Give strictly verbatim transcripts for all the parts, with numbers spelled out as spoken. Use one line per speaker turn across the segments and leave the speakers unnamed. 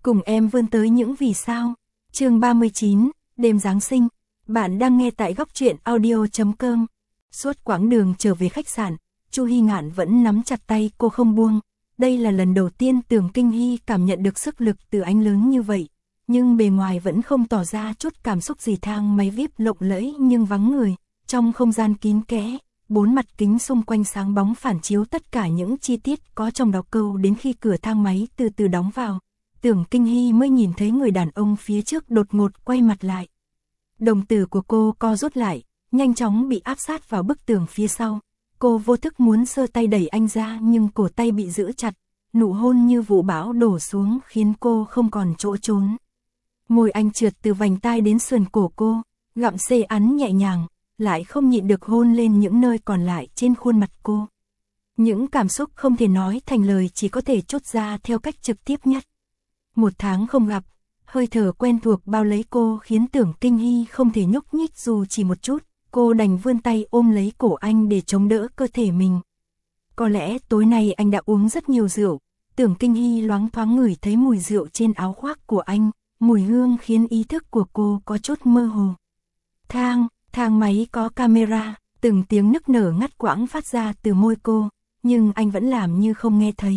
Cùng em vươn tới những vì sao. Chương ba mươi chín, đêm Giáng sinh. Bạn đang nghe tại góc truyện audio chấm com. Suốt quãng đường trở về khách sạn, Chu Hy Ngạn vẫn nắm chặt tay cô không buông. Đây là lần đầu tiên Tưởng Kinh Hy cảm nhận được sức lực từ anh lớn như vậy, nhưng bề ngoài vẫn không tỏ ra chút cảm xúc gì. Thang máy vi ai pi lộng lẫy nhưng vắng người, trong không gian kín kẽ, bốn mặt kính xung quanh sáng bóng phản chiếu tất cả những chi tiết có trong đó. Câu đến khi cửa thang máy từ từ đóng vào, Tưởng Kinh Hy mới nhìn thấy người đàn ông phía trước đột ngột quay mặt lại. Đồng tử của cô co rút lại, nhanh chóng bị áp sát vào bức tường phía sau. Cô vô thức muốn giơ tay đẩy anh ra nhưng cổ tay bị giữ chặt. Nụ hôn như vụ bão đổ xuống khiến cô không còn chỗ trốn. Môi anh trượt từ vành tai đến sườn cổ cô, gặm xê ắn nhẹ nhàng, lại không nhịn được hôn lên những nơi còn lại trên khuôn mặt cô. Những cảm xúc không thể nói thành lời, chỉ có thể chốt ra theo cách trực tiếp nhất. Một tháng không gặp, hơi thở quen thuộc bao lấy cô khiến Tưởng Kinh Hy không thể nhúc nhích dù chỉ một chút. Cô đành vươn tay ôm lấy cổ anh để chống đỡ cơ thể mình. Có lẽ tối nay anh đã uống rất nhiều rượu. Tưởng Kinh Hy loáng thoáng ngửi thấy mùi rượu trên áo khoác của anh, mùi hương khiến ý thức của cô có chút mơ hồ. Thang, thang máy có camera, từng tiếng nức nở ngắt quãng phát ra từ môi cô, nhưng anh vẫn làm như không nghe thấy.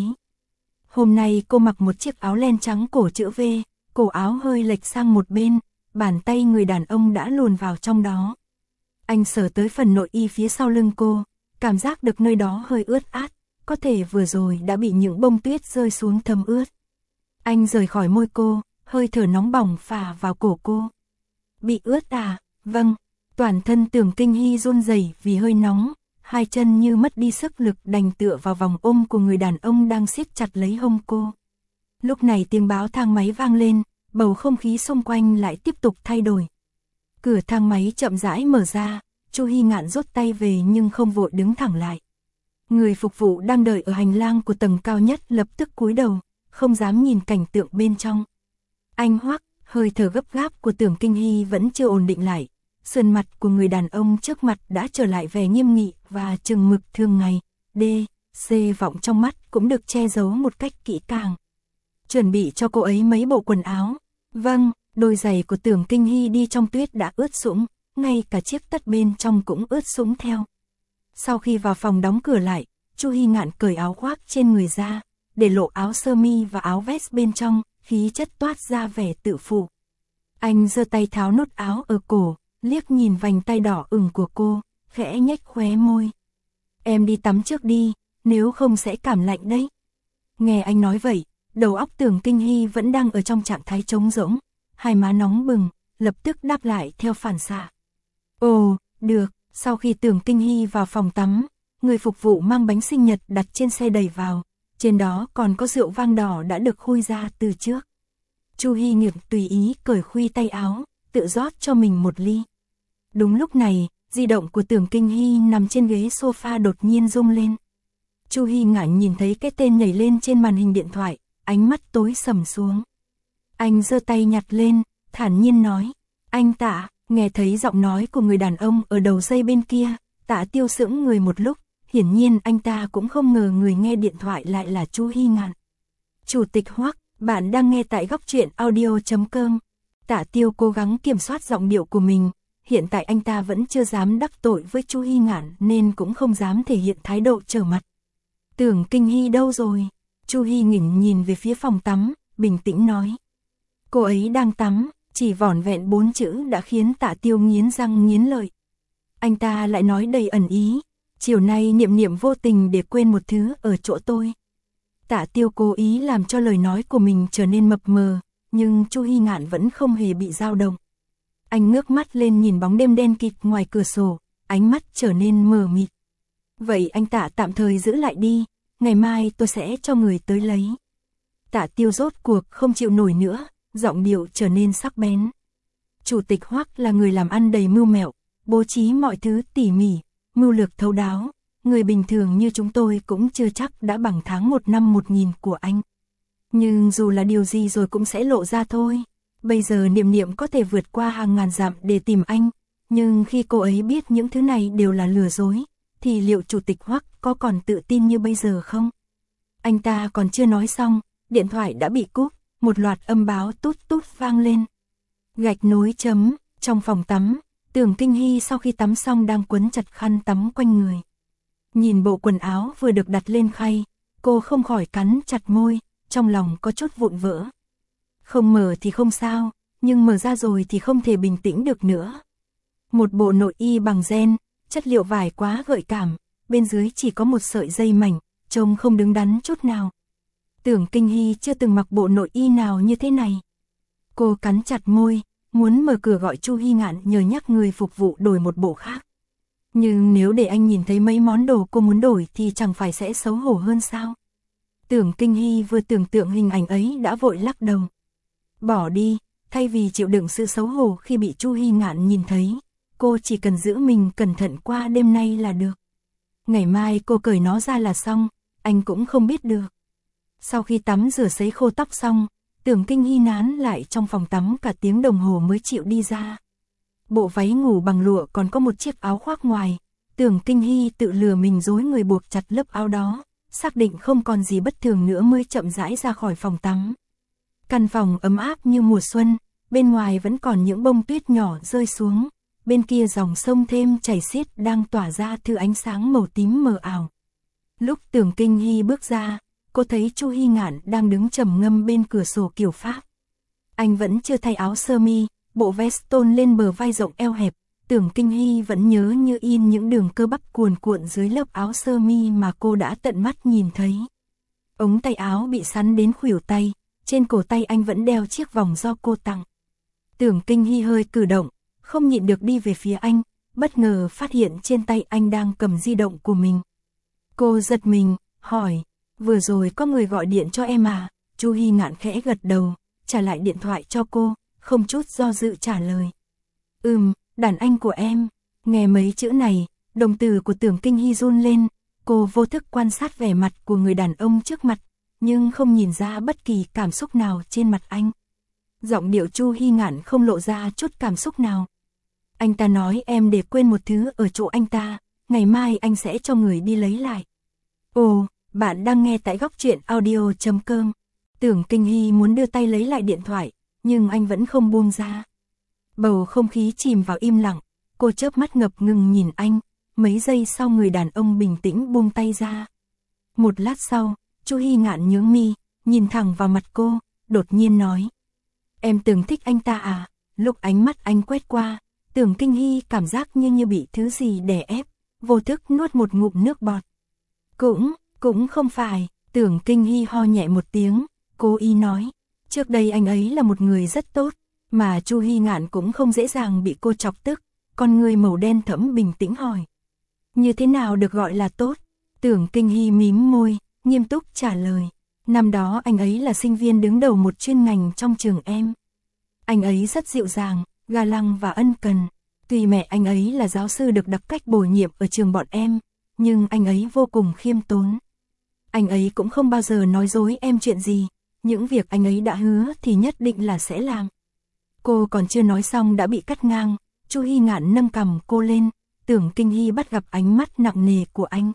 Hôm nay cô mặc một chiếc áo len trắng cổ chữ V, cổ áo hơi lệch sang một bên, bàn tay người đàn ông đã luồn vào trong đó. Anh sờ tới phần nội y phía sau lưng cô, cảm giác được nơi đó hơi ướt át, có thể vừa rồi đã bị những bông tuyết rơi xuống thấm ướt. Anh rời khỏi môi cô, hơi thở nóng bỏng phả vào cổ cô. Bị ướt à? Vâng. Toàn thân Tưởng Kinh Hy run rẩy vì hơi nóng, hai chân như mất đi sức lực đành tựa vào vòng ôm của người đàn ông đang siết chặt lấy hông cô. Lúc này tiếng báo thang máy vang lên, bầu không khí xung quanh lại tiếp tục thay đổi. Cửa thang máy chậm rãi mở ra, Chu Hy Ngạn rút tay về nhưng không vội đứng thẳng lại. Người phục vụ đang đợi ở hành lang của tầng cao nhất lập tức cúi đầu, không dám nhìn cảnh tượng bên trong. Anh Hoắc, hơi thở gấp gáp của Tưởng Kinh Hy vẫn chưa ổn định lại. Sườn mặt của người đàn ông trước mặt đã trở lại vẻ nghiêm nghị và chừng mực thường ngày. D, C vọng trong mắt cũng được che giấu một cách kỹ càng. Chuẩn bị cho cô ấy mấy bộ quần áo. Vâng. Đôi giày của Tưởng Kinh Hy đi trong tuyết đã ướt sũng, ngay cả chiếc tất bên trong cũng ướt sũng theo. Sau khi vào phòng đóng cửa lại, Chu Hy Ngạn cởi áo khoác trên người ra, để lộ áo sơ mi và áo vest bên trong, khí chất toát ra vẻ tự phụ. Anh giơ tay tháo nút áo ở cổ, liếc nhìn vành tay đỏ ửng của cô, khẽ nhếch khóe môi. Em đi tắm trước đi, nếu không sẽ cảm lạnh đấy. Nghe anh nói vậy, đầu óc Tưởng Kinh Hy vẫn đang ở trong trạng thái trống rỗng. Hai má nóng bừng, lập tức đáp lại theo phản xạ. Ồ, được. Sau khi Tưởng Kinh Hy vào phòng tắm, người phục vụ mang bánh sinh nhật đặt trên xe đẩy vào, trên đó còn có rượu vang đỏ đã được khui ra từ trước. Chu Hy Nghiệp tùy ý cởi khuy tay áo, tự rót cho mình một ly. Đúng lúc này, di động của Tưởng Kinh Hy nằm trên ghế sofa đột nhiên rung lên. Chu Hy Ngạn nhìn thấy cái tên nhảy lên trên màn hình điện thoại, ánh mắt tối sầm xuống. Anh giơ tay nhặt lên, thản nhiên nói, anh Tạ. Nghe thấy giọng nói của người đàn ông ở đầu dây bên kia, Tạ Tiêu sững người một lúc, hiển nhiên anh ta cũng không ngờ người nghe điện thoại lại là Chu Hy Ngạn. Chủ tịch Hoắc, bạn đang nghe tại góc truyện audio chấm com. Tạ Tiêu cố gắng kiểm soát giọng điệu của mình, hiện tại anh ta vẫn chưa dám đắc tội với Chu Hy Ngạn nên cũng không dám thể hiện thái độ trở mặt. Tưởng Kinh Hy đâu rồi? Chu Hy nghỉnh nhìn về phía phòng tắm, bình tĩnh nói. Cô ấy đang tắm. Chỉ vỏn vẹn bốn chữ đã khiến Tạ Tiêu nghiến răng nghiến lợi. Anh ta lại nói đầy ẩn ý, chiều nay Niệm Niệm vô tình để quên một thứ ở chỗ tôi. Tạ Tiêu cố ý làm cho lời nói của mình trở nên mập mờ, nhưng Chu Hy Ngạn vẫn không hề bị dao động. Anh ngước mắt lên nhìn bóng đêm đen kịt ngoài cửa sổ, ánh mắt trở nên mờ mịt. Vậy anh Tạ tạm thời giữ lại đi, ngày mai tôi sẽ cho người tới lấy. Tạ Tiêu rốt cuộc không chịu nổi nữa. Giọng điệu trở nên sắc bén. Chủ tịch Hoắc là người làm ăn đầy mưu mẹo, bố trí mọi thứ tỉ mỉ, mưu lược thấu đáo. Người bình thường như chúng tôi cũng chưa chắc đã bằng tháng một năm một nghìn của anh. Nhưng dù là điều gì rồi cũng sẽ lộ ra thôi. Bây giờ Niệm Niệm có thể vượt qua hàng ngàn dặm để tìm anh, nhưng khi cô ấy biết những thứ này đều là lừa dối, thì liệu chủ tịch Hoắc có còn tự tin như bây giờ không? Anh ta còn chưa nói xong, điện thoại đã bị cúp. một loạt âm báo tút tút vang lên. Gạch nối chấm, trong phòng tắm, Tưởng Kinh Hy sau khi tắm xong đang quấn chặt khăn tắm quanh người. Nhìn bộ quần áo vừa được đặt lên khay, cô không khỏi cắn chặt môi, trong lòng có chút vụn vỡ. Không mở thì không sao, nhưng mở ra rồi thì không thể bình tĩnh được nữa. Một bộ nội y bằng ren, chất liệu vải quá gợi cảm, bên dưới chỉ có một sợi dây mảnh, trông không đứng đắn chút nào. Tưởng Kinh Hy chưa từng mặc bộ nội y nào như thế này. Cô cắn chặt môi, muốn mở cửa gọi Chu Hy Ngạn nhờ nhắc người phục vụ đổi một bộ khác. Nhưng nếu để anh nhìn thấy mấy món đồ cô muốn đổi thì chẳng phải sẽ xấu hổ hơn sao? Tưởng Kinh Hy vừa tưởng tượng hình ảnh ấy đã vội lắc đầu. Bỏ đi, thay vì chịu đựng sự xấu hổ khi bị Chu Hy Ngạn nhìn thấy, cô chỉ cần giữ mình cẩn thận qua đêm nay là được. Ngày mai cô cởi nó ra là xong, anh cũng không biết được. Sau khi tắm rửa sấy khô tóc xong, Tưởng Kinh Hy nán lại trong phòng tắm cả tiếng đồng hồ mới chịu đi ra. Bộ váy ngủ bằng lụa còn có một chiếc áo khoác ngoài, Tưởng Kinh Hy tự lừa mình dối người buộc chặt lớp áo đó, xác định không còn gì bất thường nữa mới chậm rãi ra khỏi phòng tắm. Căn phòng ấm áp như mùa xuân, bên ngoài vẫn còn những bông tuyết nhỏ rơi xuống, bên kia dòng sông thêm chảy xiết đang tỏa ra thứ ánh sáng màu tím mờ ảo. Lúc Tưởng Kinh Hy bước ra, cô thấy Chu Hy Ngạn đang đứng trầm ngâm bên cửa sổ kiểu Pháp. Anh vẫn chưa thay áo sơ mi, bộ vest tôn lên bờ vai rộng eo hẹp, Tưởng Kinh Hy vẫn nhớ như in những đường cơ bắp cuồn cuộn dưới lớp áo sơ mi mà cô đã tận mắt nhìn thấy. Ống tay áo bị sắn đến khuỷu tay, trên cổ tay anh vẫn đeo chiếc vòng do cô tặng. Tưởng Kinh Hy hơi cử động, không nhịn được đi về phía anh, bất ngờ phát hiện trên tay anh đang cầm di động của mình. Cô giật mình, hỏi, vừa rồi có người gọi điện cho em à? Chu Hy Ngạn khẽ gật đầu, trả lại điện thoại cho cô, không chút do dự trả lời. Ừm, đàn anh của em. Nghe mấy chữ này, đồng tử của Tưởng Kinh Hy run lên, cô vô thức quan sát vẻ mặt của người đàn ông trước mặt, nhưng không nhìn ra bất kỳ cảm xúc nào trên mặt anh. Giọng điệu Chu Hy Ngạn không lộ ra chút cảm xúc nào. Anh ta nói em để quên một thứ ở chỗ anh ta, ngày mai anh sẽ cho người đi lấy lại. Ồ, bạn đang nghe tại góc truyện audio chấm com. Tưởng Kinh Hy muốn đưa tay lấy lại điện thoại, nhưng anh vẫn không buông ra. Bầu không khí chìm vào im lặng, cô chớp mắt ngập ngừng nhìn anh, mấy giây sau người đàn ông bình tĩnh buông tay ra. Một lát sau, Chu Hy Ngạn nhướng mi, nhìn thẳng vào mặt cô, đột nhiên nói. Em từng thích anh ta à? Lúc ánh mắt anh quét qua, Tưởng Kinh Hy cảm giác như như bị thứ gì đè ép, vô thức nuốt một ngụm nước bọt. Cũng, cũng không phải, Tưởng Kinh Hy ho nhẹ một tiếng, cố ý nói. Trước đây anh ấy là một người rất tốt, mà Chu Hy Ngạn cũng không dễ dàng bị cô chọc tức, con người màu đen thẫm bình tĩnh hỏi. Như thế nào được gọi là tốt? Tưởng Kinh Hy mím môi, nghiêm túc trả lời. Năm đó anh ấy là sinh viên đứng đầu một chuyên ngành trong trường em. Anh ấy rất dịu dàng, ga lăng và ân cần. Tuy mẹ anh ấy là giáo sư được đặc cách bổ nhiệm ở trường bọn em, nhưng anh ấy vô cùng khiêm tốn. Anh ấy cũng không bao giờ nói dối em chuyện gì, những việc anh ấy đã hứa thì nhất định là sẽ làm. Cô còn chưa nói xong đã bị cắt ngang, Chu Hy Ngạn nâng cằm cô lên, Tưởng Kinh Hy bắt gặp ánh mắt nặng nề của anh.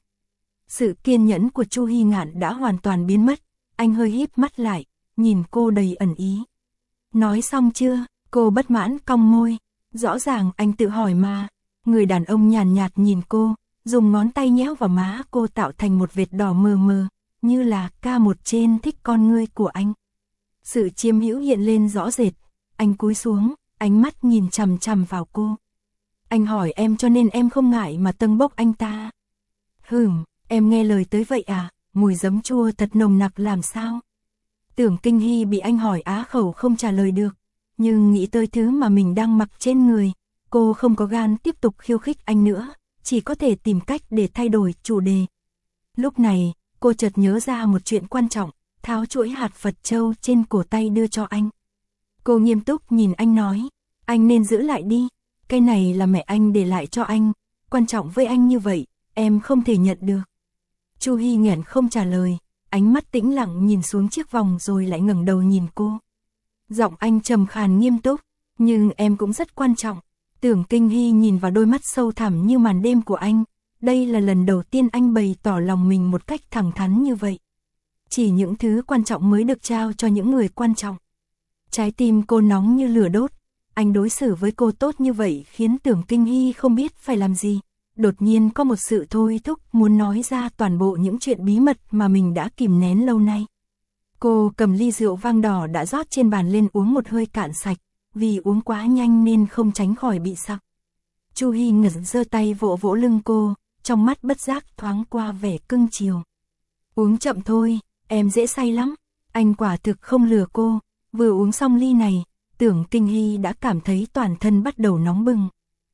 Sự kiên nhẫn của Chu Hy Ngạn đã hoàn toàn biến mất, anh hơi híp mắt lại, nhìn cô đầy ẩn ý. Nói xong chưa? Cô bất mãn cong môi, rõ ràng anh tự hỏi mà. Người đàn ông nhàn nhạt nhìn cô, dùng ngón tay nhéo vào má cô tạo thành một vệt đỏ mờ mờ, như là ca một trên thích con ngươi của anh. Sự chiếm hữu hiện lên rõ rệt, anh cúi xuống, ánh mắt nhìn chằm chằm vào cô. Anh hỏi em cho nên em không ngại mà tâng bốc anh ta. Hừm, em nghe lời tới vậy à, mùi giấm chua thật nồng nặc làm sao? Tưởng Kinh Hy bị anh hỏi á khẩu không trả lời được, nhưng nghĩ tới thứ mà mình đang mặc trên người, cô không có gan tiếp tục khiêu khích anh nữa, chỉ có thể tìm cách để thay đổi chủ đề. Lúc này, cô chợt nhớ ra một chuyện quan trọng, tháo chuỗi hạt Phật châu trên cổ tay đưa cho anh. Cô nghiêm túc nhìn anh nói, anh nên giữ lại đi, cái này là mẹ anh để lại cho anh, quan trọng với anh như vậy, em không thể nhận được. Chu Hy nghẹn không trả lời, ánh mắt tĩnh lặng nhìn xuống chiếc vòng rồi lại ngẩng đầu nhìn cô. Giọng anh trầm khàn nghiêm túc, nhưng em cũng rất quan trọng. Tưởng Kinh Hy nhìn vào đôi mắt sâu thẳm như màn đêm của anh, đây là lần đầu tiên anh bày tỏ lòng mình một cách thẳng thắn như vậy. chỉ những thứ quan trọng mới được trao cho những người quan trọng. Trái tim cô nóng như lửa đốt, anh đối xử với cô tốt như vậy khiến Tưởng Kinh Hy không biết phải làm gì. Đột nhiên có một sự thôi thúc muốn nói ra toàn bộ những chuyện bí mật mà mình đã kìm nén lâu nay. Cô cầm ly rượu vang đỏ đã rót trên bàn lên uống một hơi cạn sạch, vì uống quá nhanh nên không tránh khỏi bị sặc. Chu Hy ngẩn giơ tay vỗ vỗ lưng cô, trong mắt bất giác thoáng qua vẻ cưng chiều. Uống chậm thôi, em dễ say lắm. Anh quả thực không lừa cô, vừa uống xong ly này, Tưởng Kinh Hy đã cảm thấy toàn thân bắt đầu nóng bừng.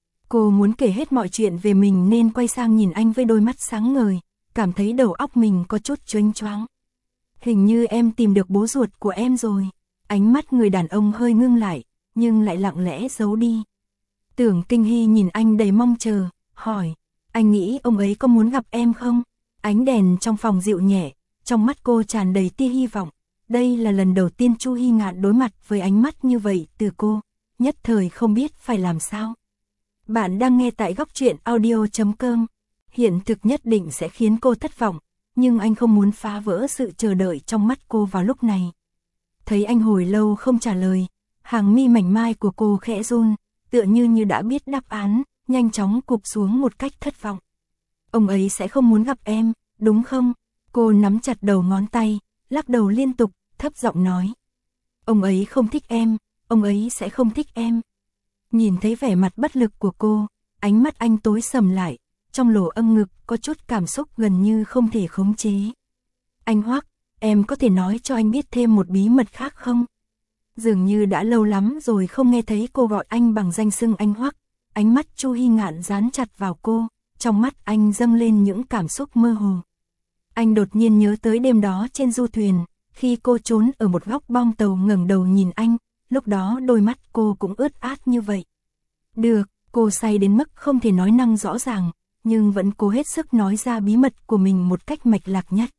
Cô muốn kể hết mọi chuyện về mình nên quay sang nhìn anh với đôi mắt sáng ngời, cảm thấy đầu óc mình có chút choáng choáng. Hình như em tìm được bố ruột của em rồi. Ánh mắt người đàn ông hơi ngưng lại, nhưng lại lặng lẽ giấu đi. Tưởng Kinh Hy nhìn anh đầy mong chờ, hỏi, anh nghĩ ông ấy có muốn gặp em không? Ánh đèn trong phòng dịu nhẹ, trong mắt cô tràn đầy tia hy vọng. Đây là lần đầu tiên Chu Hy Ngạn đối mặt với ánh mắt như vậy từ cô, nhất thời không biết phải làm sao. Bạn đang nghe tại góc truyện audio chấm com. Hiện thực nhất định sẽ khiến cô thất vọng, nhưng anh không muốn phá vỡ sự chờ đợi trong mắt cô vào lúc này. Thấy anh hồi lâu không trả lời, hàng mi mảnh mai của cô khẽ run, tựa như như đã biết đáp án, nhanh chóng cụp xuống một cách thất vọng. Ông ấy sẽ không muốn gặp em, đúng không? Cô nắm chặt đầu ngón tay, lắc đầu liên tục, thấp giọng nói. Ông ấy không thích em, ông ấy sẽ không thích em. Nhìn thấy vẻ mặt bất lực của cô, ánh mắt anh tối sầm lại, trong lỗ âm ngực có chút cảm xúc gần như không thể khống chế. Anh Hoắc, em có thể nói cho anh biết thêm một bí mật khác không? Dường như đã lâu lắm rồi không nghe thấy cô gọi anh bằng danh xưng anh Hoắc. Ánh mắt Chu Hy Ngạn dán chặt vào cô, trong mắt anh dâng lên những cảm xúc mơ hồ. Anh đột nhiên nhớ tới đêm đó trên du thuyền, khi cô trốn ở một góc bong tàu ngẩng đầu nhìn anh, lúc đó đôi mắt cô cũng ướt át như vậy. Được, cô say đến mức không thể nói năng rõ ràng, nhưng vẫn cố hết sức nói ra bí mật của mình một cách mạch lạc nhất.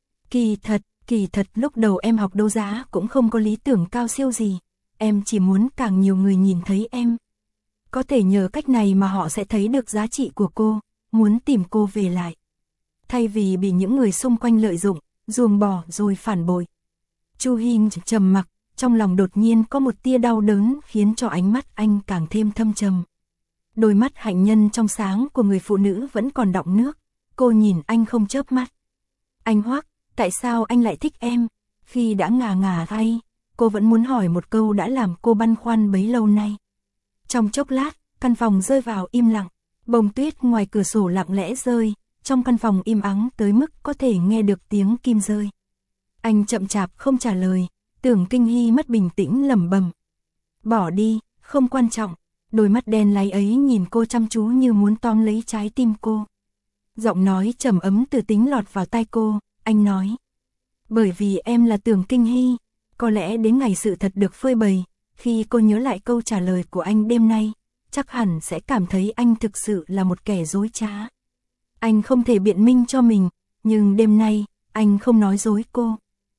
Kỳ thật, kỳ thật lúc đầu em học đấu giá cũng không có lý tưởng cao siêu gì, em chỉ muốn càng nhiều người nhìn thấy em. Có thể nhờ cách này mà họ sẽ thấy được giá trị của cô, muốn tìm cô về lại. Thay vì bị những người xung quanh lợi dụng, ruồng bỏ rồi phản bội. Chu Hy trầm mặc, trong lòng đột nhiên có một tia đau đớn khiến cho ánh mắt anh càng thêm thâm trầm. Đôi mắt hạnh nhân trong sáng của người phụ nữ vẫn còn đọng nước, cô nhìn anh không chớp mắt. Anh Hoắc, tại sao anh lại thích em? Khi đã ngà ngà thay, cô vẫn muốn hỏi một câu đã làm cô băn khoăn bấy lâu nay. Trong chốc lát, căn phòng rơi vào im lặng, bông tuyết ngoài cửa sổ lặng lẽ rơi, trong căn phòng im ắng tới mức có thể nghe được tiếng kim rơi. Anh chậm chạp không trả lời, Tưởng Kinh Hy mất bình tĩnh lẩm bẩm. Bỏ đi, không quan trọng. Đôi mắt đen láy ấy nhìn cô chăm chú như muốn tóm lấy trái tim cô. Giọng nói trầm ấm từ tính lọt vào tai cô, anh nói. Bởi vì em là Tưởng Kinh Hy, có lẽ đến ngày sự thật được phơi bày, khi cô nhớ lại câu trả lời của anh đêm nay, chắc hẳn sẽ cảm thấy anh thực sự là một kẻ dối trá. Anh không thể biện minh cho mình, nhưng đêm nay, anh không nói dối cô.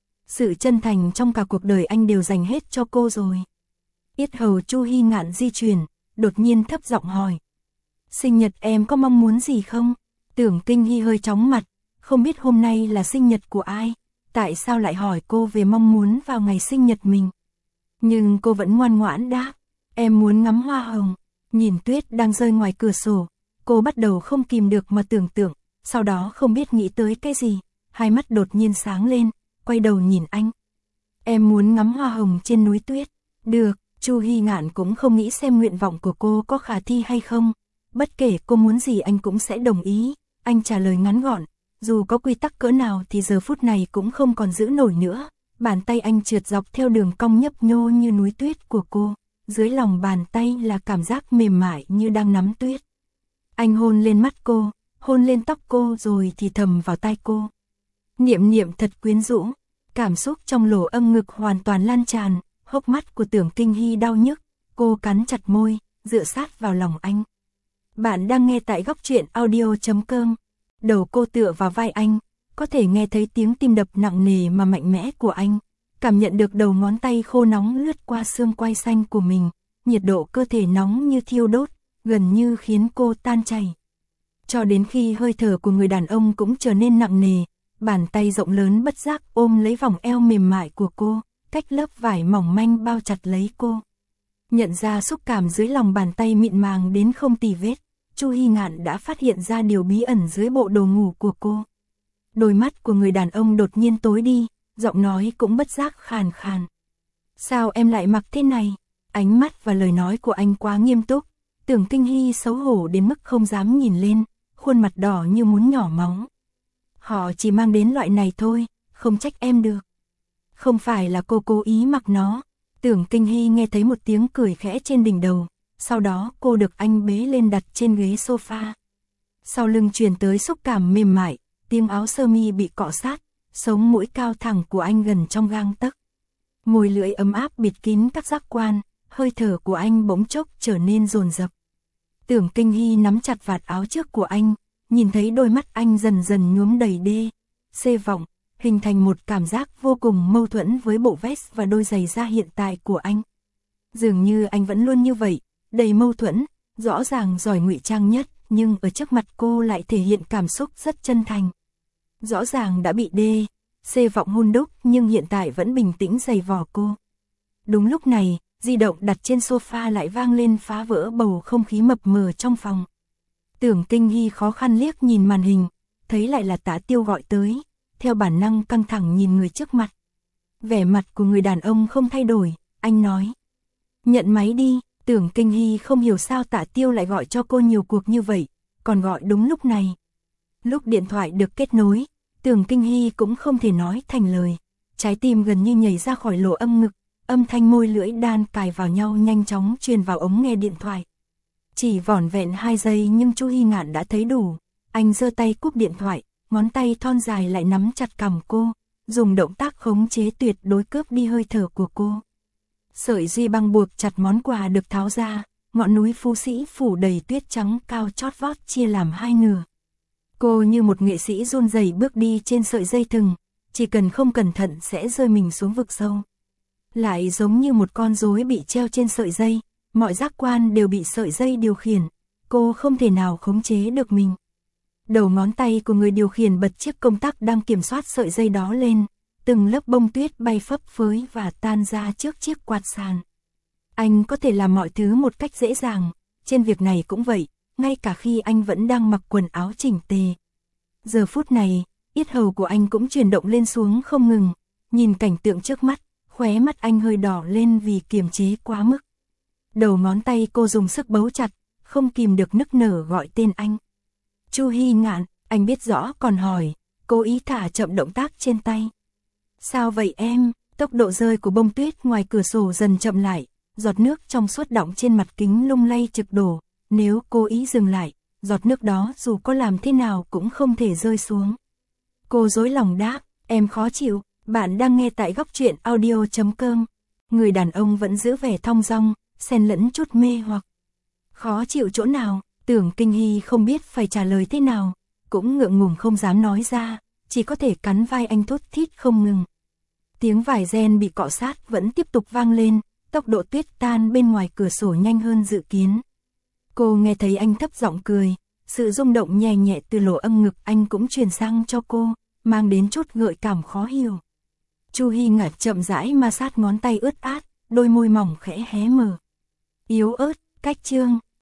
Sự chân thành trong cả cuộc đời anh đều dành hết cho cô rồi. Yết hầu Chu Hy Ngạn di chuyển, đột nhiên thấp giọng hỏi. Sinh nhật em có mong muốn gì không? Tưởng Kinh Hy hơi chóng mặt, không biết hôm nay là sinh nhật của ai, tại sao lại hỏi cô về mong muốn vào ngày sinh nhật mình. Nhưng cô vẫn ngoan ngoãn đáp, em muốn ngắm hoa hồng. Nhìn tuyết đang rơi ngoài cửa sổ, cô bắt đầu không kìm được mà tưởng tượng, sau đó không biết nghĩ tới cái gì, hai mắt đột nhiên sáng lên, quay đầu nhìn anh. Em muốn ngắm hoa hồng trên núi tuyết. Được, Chu Hy Ngạn cũng không nghĩ xem nguyện vọng của cô có khả thi hay không. Bất kể cô muốn gì anh cũng sẽ đồng ý, anh trả lời ngắn gọn, dù có quy tắc cỡ nào thì giờ phút này cũng không còn giữ nổi nữa. Bàn tay anh trượt dọc theo đường cong nhấp nhô như núi tuyết của cô, dưới lòng bàn tay là cảm giác mềm mại như đang nắm tuyết. Anh hôn lên mắt cô, hôn lên tóc cô rồi thì thầm vào tai cô. Niệm niệm thật quyến rũ, cảm xúc trong lỗ âm ngực hoàn toàn lan tràn, hốc mắt của Tưởng Kinh Hy đau nhức, cô cắn chặt môi, dựa sát vào lòng anh. Bạn đang nghe tại góc truyện audio chấm com. Đầu cô tựa vào vai anh, có thể nghe thấy tiếng tim đập nặng nề mà mạnh mẽ của anh, cảm nhận được đầu ngón tay khô nóng lướt qua xương quai xanh của mình, nhiệt độ cơ thể nóng như thiêu đốt, gần như khiến cô tan chảy. Cho đến khi hơi thở của người đàn ông cũng trở nên nặng nề, bàn tay rộng lớn bất giác ôm lấy vòng eo mềm mại của cô, cách lớp vải mỏng manh bao chặt lấy cô. Nhận ra xúc cảm dưới lòng bàn tay mịn màng đến không tì vết, Chu Hi Ngạn đã phát hiện ra điều bí ẩn dưới bộ đồ ngủ của cô. Đôi mắt của người đàn ông đột nhiên tối đi, giọng nói cũng bất giác khàn khàn. Sao em lại mặc thế này? Ánh mắt và lời nói của anh quá nghiêm túc, Tưởng Kinh Hy xấu hổ đến mức không dám nhìn lên, khuôn mặt đỏ như muốn nhỏ máu. Họ chỉ mang đến loại này thôi, không trách em được. Không phải là cô cố ý mặc nó. Tưởng Kinh Hy nghe thấy một tiếng cười khẽ trên đỉnh đầu, sau đó cô được anh bế lên đặt trên ghế sofa. Sau lưng truyền tới xúc cảm mềm mại, tiếng áo sơ mi bị cọ sát, sống mũi cao thẳng của anh gần trong gang tấc. Môi lưỡi ấm áp bịt kín các giác quan, hơi thở của anh bỗng chốc trở nên dồn dập. Tưởng Kinh Hy nắm chặt vạt áo trước của anh, nhìn thấy đôi mắt anh dần dần nhuốm đầy đê, xê vọng, hình thành một cảm giác vô cùng mâu thuẫn với bộ vest và đôi giày da hiện tại của anh. Dường như anh vẫn luôn như vậy, đầy mâu thuẫn, rõ ràng giỏi ngụy trang nhất, nhưng ở trước mặt cô lại thể hiện cảm xúc rất chân thành. Rõ ràng đã bị đê, xê vọng hun đúc nhưng hiện tại vẫn bình tĩnh giày vò cô. Đúng lúc này, di động đặt trên sofa lại vang lên phá vỡ bầu không khí mập mờ trong phòng. Tưởng Kinh Hy khó khăn liếc nhìn màn hình, thấy lại là Tạ Tiêu gọi tới, theo bản năng căng thẳng nhìn người trước mặt. Vẻ mặt của người đàn ông không thay đổi, anh nói. Nhận máy đi. Tưởng Kinh Hy không hiểu sao Tạ Tiêu lại gọi cho cô nhiều cuộc như vậy, còn gọi đúng lúc này. Lúc điện thoại được kết nối, Tưởng Kinh Hy cũng không thể nói thành lời, trái tim gần như nhảy ra khỏi lỗ âm ngực, âm thanh môi lưỡi đan cài vào nhau nhanh chóng truyền vào ống nghe điện thoại. Chỉ vỏn vẹn hai giây nhưng Chu Hi Ngạn đã thấy đủ, anh giơ tay cúp điện thoại, ngón tay thon dài lại nắm chặt cằm cô, dùng động tác khống chế tuyệt đối cướp đi hơi thở của cô. Sợi dây băng buộc chặt món quà được tháo ra, ngọn núi Phú Sĩ phủ đầy tuyết trắng cao chót vót chia làm hai nửa. Cô như một nghệ sĩ run rẩy bước đi trên sợi dây thừng, chỉ cần không cẩn thận sẽ rơi mình xuống vực sâu. Lại giống như một con rối bị treo trên sợi dây, mọi giác quan đều bị sợi dây điều khiển, cô không thể nào khống chế được mình. Đầu ngón tay của người điều khiển bật chiếc công tắc đang kiểm soát sợi dây đó lên. Từng lớp bông tuyết bay phấp phới và tan ra trước chiếc quạt sàn. Anh có thể làm mọi thứ một cách dễ dàng, trên việc này cũng vậy, ngay cả khi anh vẫn đang mặc quần áo chỉnh tề. Giờ phút này, yết hầu của anh cũng chuyển động lên xuống không ngừng, nhìn cảnh tượng trước mắt, khóe mắt anh hơi đỏ lên vì kiềm chế quá mức. Đầu ngón tay cô dùng sức bấu chặt, không kìm được nức nở gọi tên anh. Chu Hi Ngạn, anh biết rõ còn hỏi, cố ý thả chậm động tác trên tay. Sao vậy em? Tốc độ rơi của bông tuyết ngoài cửa sổ dần chậm lại, giọt nước trong suốt đọng trên mặt kính lung lay trực đổ, nếu cố ý dừng lại, giọt nước đó dù có làm thế nào cũng không thể rơi xuống. Cô dối lòng đáp, em khó chịu, bạn đang nghe tại góc truyện audio chấm com. Người đàn ông vẫn giữ vẻ thong dong, xen lẫn chút mê hoặc. Khó chịu chỗ nào? Tưởng Kinh Hy không biết phải trả lời thế nào, cũng ngượng ngùng không dám nói ra, chỉ có thể cắn vai anh thốt thít không ngừng. Tiếng vải ren bị cọ sát vẫn tiếp tục vang lên, tốc độ tuyết tan bên ngoài cửa sổ nhanh hơn dự kiến. Cô nghe thấy anh thấp giọng cười, sự rung động nhẹ nhẹ từ lỗ âm ngực anh cũng truyền sang cho cô, mang đến chút gợi cảm khó hiểu. Chu Hi Ngạn chậm rãi ma sát ngón tay ướt át, đôi môi mỏng khẽ hé mở. Yếu ớt, cách chương.